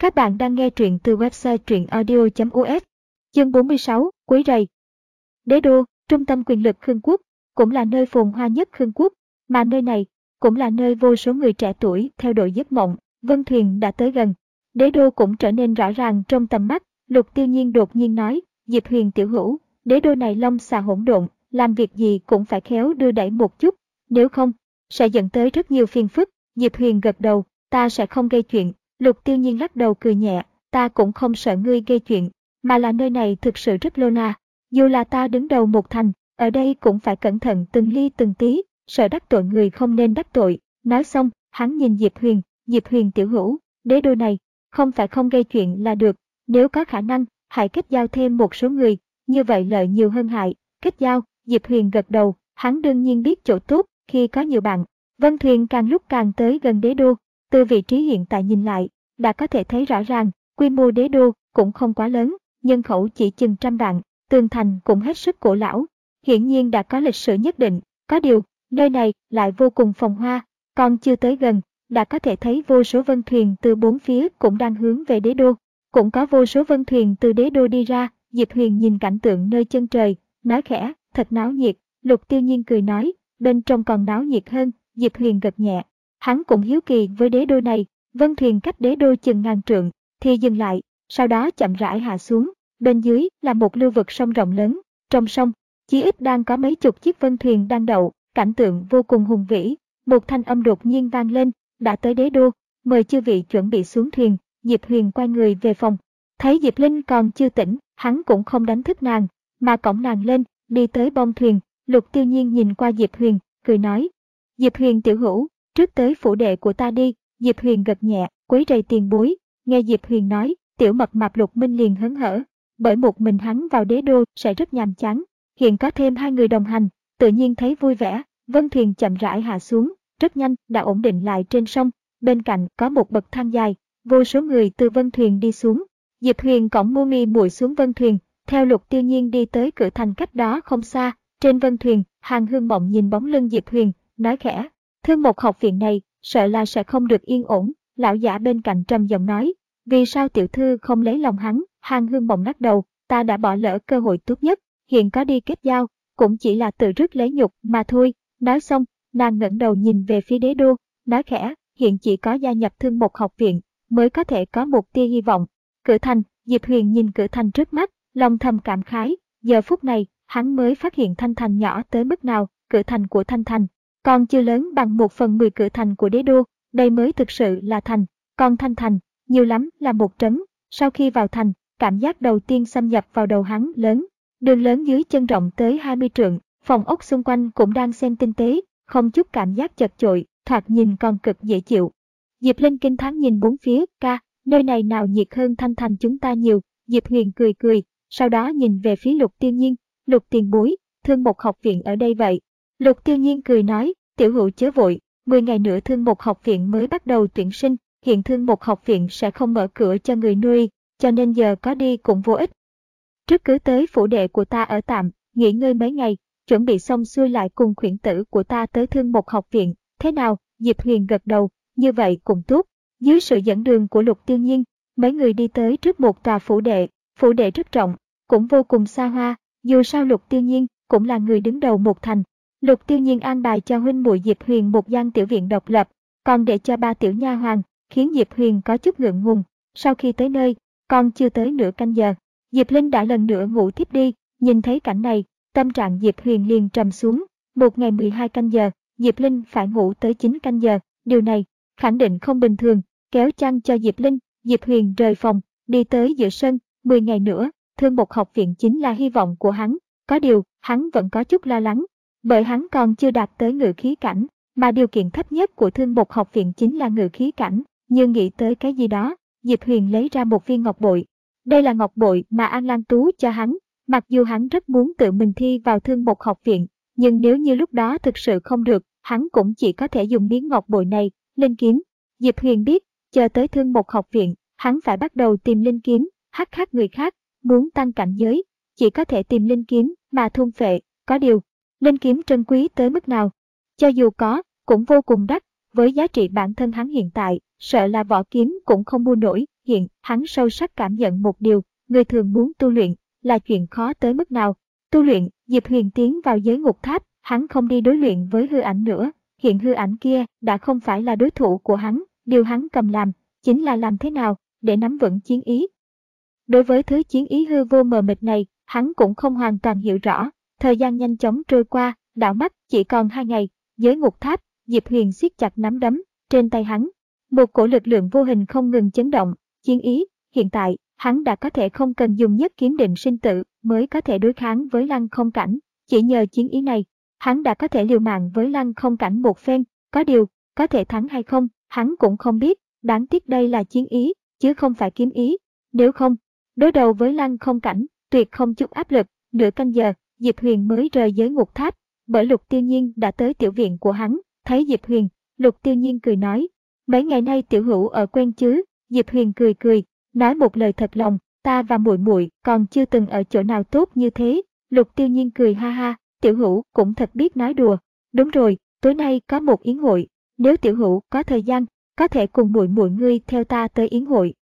Các bạn đang nghe truyện từ website truyệnaudio.us. Chương 46, Quấy rầy. Đế đô, trung tâm quyền lực Khương quốc, cũng là nơi phồn hoa nhất Khương quốc, mà nơi này cũng là nơi vô số người trẻ tuổi theo đuổi giấc mộng. Vân thuyền đã tới gần, đế đô cũng trở nên rõ ràng trong tầm mắt. Lục Tiêu Nhiên đột nhiên nói, Diệp Huyền tiểu hữu, đế đô này long xà hỗn độn, làm việc gì cũng phải khéo đưa đẩy một chút, nếu không sẽ dẫn tới rất nhiều phiền phức. Diệp Huyền gật đầu, ta sẽ không gây chuyện. Lục Tiêu Nhiên lắc đầu cười nhẹ, ta cũng không sợ ngươi gây chuyện, mà là nơi này thực sự rất lô na. Dù là ta đứng đầu một thành, ở đây cũng phải cẩn thận từng ly từng tí, sợ đắc tội người không nên đắc tội. Nói xong, hắn nhìn Diệp Huyền tiểu hữu, đế đô này, không phải không gây chuyện là được, nếu có khả năng, hãy kết giao thêm một số người, như vậy lợi nhiều hơn hại. Kết giao, Diệp Huyền gật đầu, hắn đương nhiên biết chỗ tốt khi có nhiều bạn. Vân thuyền càng lúc càng tới gần đế đô, từ vị trí hiện tại nhìn lại, đã có thể thấy rõ ràng, quy mô đế đô cũng không quá lớn, nhân khẩu chỉ chừng 100 vạn, tường thành cũng hết sức cổ lão, hiển nhiên đã có lịch sử nhất định. Có điều, nơi này lại vô cùng phồn hoa, còn chưa tới gần, đã có thể thấy vô số vân thuyền từ bốn phía cũng đang hướng về đế đô, cũng có vô số vân thuyền từ đế đô đi ra. Diệp Huyền nhìn cảnh tượng nơi chân trời, nói khẽ, thật náo nhiệt. Lục Tiêu Nhiên cười nói, bên trong còn náo nhiệt hơn. Diệp Huyền gật nhẹ, hắn cũng hiếu kỳ với đế đô này. Vân thuyền cách đế đô chừng 1000 trượng, thì dừng lại, sau đó chậm rãi hạ xuống. Bên dưới là một lưu vực sông rộng lớn, trong sông, chí ít đang có mấy chục chiếc vân thuyền đang đậu, cảnh tượng vô cùng hùng vĩ. Một thanh âm đột nhiên vang lên, đã tới đế đô, mời chư vị chuẩn bị xuống thuyền. Diệp Huyền quay người về phòng, thấy Diệp Linh còn chưa tỉnh, hắn cũng không đánh thức nàng, mà cõng nàng lên, đi tới bông thuyền. Lục Tiêu Nhiên nhìn qua Diệp Huyền, cười nói, Diệp Huyền tiểu hữu, trước tới phủ đệ của ta đi. Diệp Huyền gật nhẹ, quấy rầy tiền bối. Nghe Diệp Huyền nói, tiểu mập mạp Lục Minh liền hớn hở, bởi một mình hắn vào đế đô sẽ rất nhàm chán, hiện có thêm hai người đồng hành, tự nhiên thấy vui vẻ. Vân thuyền chậm rãi hạ xuống, rất nhanh đã ổn định lại trên sông, bên cạnh có một bậc thang dài, vô số người từ vân thuyền đi xuống. Diệp Huyền cõng Mumi muội xuống vân thuyền, theo Lục Tiêu Nhiên đi tới cửa thành cách đó không xa. Trên vân thuyền, Hàn Hương Mộng nhìn bóng lưng Diệp Huyền, nói khẽ, Thương Mộc học viện này sợ là sẽ không được yên ổn. Lão giả bên cạnh trầm giọng nói, vì sao tiểu thư không lấy lòng hắn? Hàn Hương Mộng lắc đầu, ta đã bỏ lỡ cơ hội tốt nhất, hiện có đi kết giao cũng chỉ là tự rước lấy nhục mà thôi. Nói xong, nàng ngẩng đầu nhìn về phía đế đô, nói khẽ, hiện chỉ có gia nhập Thương Mộc học viện mới có thể có một tia hy vọng. Cửa thành, Diệp Huyền nhìn cửa thành trước mắt, lòng thầm cảm khái, giờ phút này hắn mới phát hiện Thanh Thành nhỏ tới mức nào. Cửa thành của Thanh Thành còn chưa lớn bằng 1/10 cửa thành của đế đô, đây mới thực sự là thành, còn Thanh Thành, nhiều lắm là một trấn. Sau khi vào thành, cảm giác đầu tiên xâm nhập vào đầu hắn lớn, đường lớn dưới chân rộng tới 20 trượng, phòng ốc xung quanh cũng đang xem tinh tế, không chút cảm giác chật chội, thoạt nhìn còn cực dễ chịu. Diệp Linh kinh thán nhìn bốn phía, ca, nơi này nào nhiệt hơn Thanh Thành chúng ta nhiều. Diệp Huyền cười cười, sau đó nhìn về phía Lục Tiêu Nhiên, Lục tiền bối, Thương Mộc học viện ở đây vậy. Lục Tiêu Nhiên cười nói, tiểu hữu chớ vội, 10 ngày nữa Thương Mộc học viện mới bắt đầu tuyển sinh, hiện Thương Mộc học viện sẽ không mở cửa cho người nuôi, cho nên giờ có đi cũng vô ích. Trước cứ tới phủ đệ của ta ở tạm, nghỉ ngơi mấy ngày, chuẩn bị xong xuôi lại cùng khuyển tử của ta tới Thương Mộc học viện, thế nào? Diệp Huyền gật đầu, như vậy cũng tốt. Dưới sự dẫn đường của Lục Tiêu Nhiên, mấy người đi tới trước một tòa phủ đệ rất rộng, cũng vô cùng xa hoa. Dù sao Lục Tiêu Nhiên cũng là người đứng đầu một thành. Lục Tiêu Nhiên an bài cho huynh muội Diệp Huyền một gian tiểu viện độc lập, còn để cho 3 tiểu nha hoàn, khiến Diệp Huyền có chút ngượng ngùng. Sau khi tới nơi, còn chưa tới nửa canh giờ, Diệp Linh đã lần nữa ngủ thiếp đi. Nhìn thấy cảnh này, tâm trạng Diệp Huyền liền trầm xuống. Một ngày 12 canh giờ, Diệp Linh phải ngủ tới 9 canh giờ, điều này khẳng định không bình thường. Kéo chăn cho Diệp Linh, Diệp Huyền rời phòng, đi tới giữa sân. 10 ngày nữa, Thương Mộc học viện chính là hy vọng của hắn. Có điều, hắn vẫn có chút lo lắng, bởi hắn còn chưa đạt tới ngự khí cảnh, mà điều kiện thấp nhất của Thương Mộc học viện chính là ngự khí cảnh. Như nghĩ tới cái gì đó, Diệp Huyền lấy ra một viên ngọc bội. Đây là ngọc bội mà An Lan Tú cho hắn. Mặc dù hắn rất muốn tự mình thi vào Thương Mộc học viện, nhưng nếu như lúc đó thực sự không được, hắn cũng chỉ có thể dùng miếng ngọc bội này, linh kiếm. Diệp Huyền biết, chờ tới Thương Mộc học viện, hắn phải bắt đầu tìm linh kiếm, hắc khác người khác, muốn tăng cảnh giới, chỉ có thể tìm linh kiếm mà thôn phệ. Có điều, linh kiếm trân quý tới mức nào? Cho dù có, cũng vô cùng đắt, với giá trị bản thân hắn hiện tại, sợ là vỏ kiếm cũng không mua nổi. Hiện, hắn sâu sắc cảm nhận một điều, người thường muốn tu luyện, là chuyện khó tới mức nào. Tu luyện, Diệp Huyền tiến vào giới ngục tháp, hắn không đi đối luyện với hư ảnh nữa. Hiện hư ảnh kia đã không phải là đối thủ của hắn, điều hắn cầm làm, chính là làm thế nào để nắm vững chiến ý. Đối với thứ chiến ý hư vô mờ mịt này, hắn cũng không hoàn toàn hiểu rõ. Thời gian nhanh chóng trôi qua, đảo mắt chỉ còn 2 ngày, giới ngục tháp, Diệp Huyền siết chặt nắm đấm, trên tay hắn. Một cổ lực lượng vô hình không ngừng chấn động, chiến ý, hiện tại, hắn đã có thể không cần dùng nhất kiếm định sinh tử mới có thể đối kháng với Lăng Không Cảnh. Chỉ nhờ chiến ý này, hắn đã có thể liều mạng với Lăng Không Cảnh một phen, có điều, có thể thắng hay không, hắn cũng không biết, đáng tiếc đây là chiến ý, chứ không phải kiếm ý. Nếu không, đối đầu với Lăng Không Cảnh, tuyệt không chút áp lực. Nửa canh giờ, Diệp Huyền mới rời giới ngục tháp, bởi Lục Tiêu Nhiên đã tới tiểu viện của hắn, thấy Diệp Huyền, Lục Tiêu Nhiên cười nói, mấy ngày nay tiểu hữu ở quen chứ? Diệp Huyền cười cười, nói một lời thật lòng, ta và muội muội còn chưa từng ở chỗ nào tốt như thế. Lục Tiêu Nhiên cười ha ha, tiểu hữu cũng thật biết nói đùa. Đúng rồi, tối nay có một yến hội, nếu tiểu hữu có thời gian, có thể cùng muội muội ngươi theo ta tới yến hội.